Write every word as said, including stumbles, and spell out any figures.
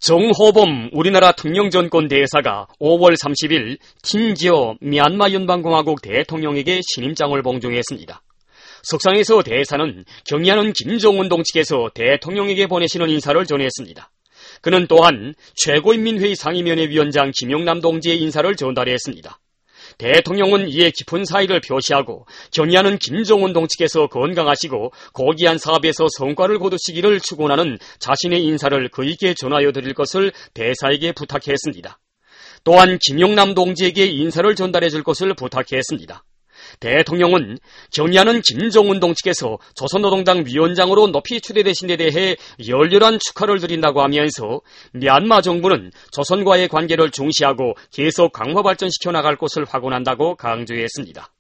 정호범 우리나라 특명전권 대사가 오월 삼십일 틴지어 미얀마 연방공화국 대통령에게 신임장을 봉종했습니다. 석상에서 대사는 경의하는 김정은 동측에서 대통령에게 보내시는 인사를 전했습니다. 그는 또한 최고인민회의 상임위원회위원장 김영남 동지의 인사를 전달했습니다. 대통령은 이에 깊은 사의를 표시하고 경의하는 김정은 동측에서 건강하시고 고귀한 사업에서 성과를 거두시기를 축원하는 자신의 인사를 그에게 전하여 드릴 것을 대사에게 부탁했습니다. 또한 김영남 동지에게 인사를 전달해 줄 것을 부탁했습니다. 대통령은 경의하는 김정은 동측에서 조선노동당 위원장으로 높이 추대되신 데 대해 열렬한 축하를 드린다고 하면서 미얀마 정부는 조선과의 관계를 중시하고 계속 강화 발전시켜 나갈 것을 확언한다고 강조했습니다.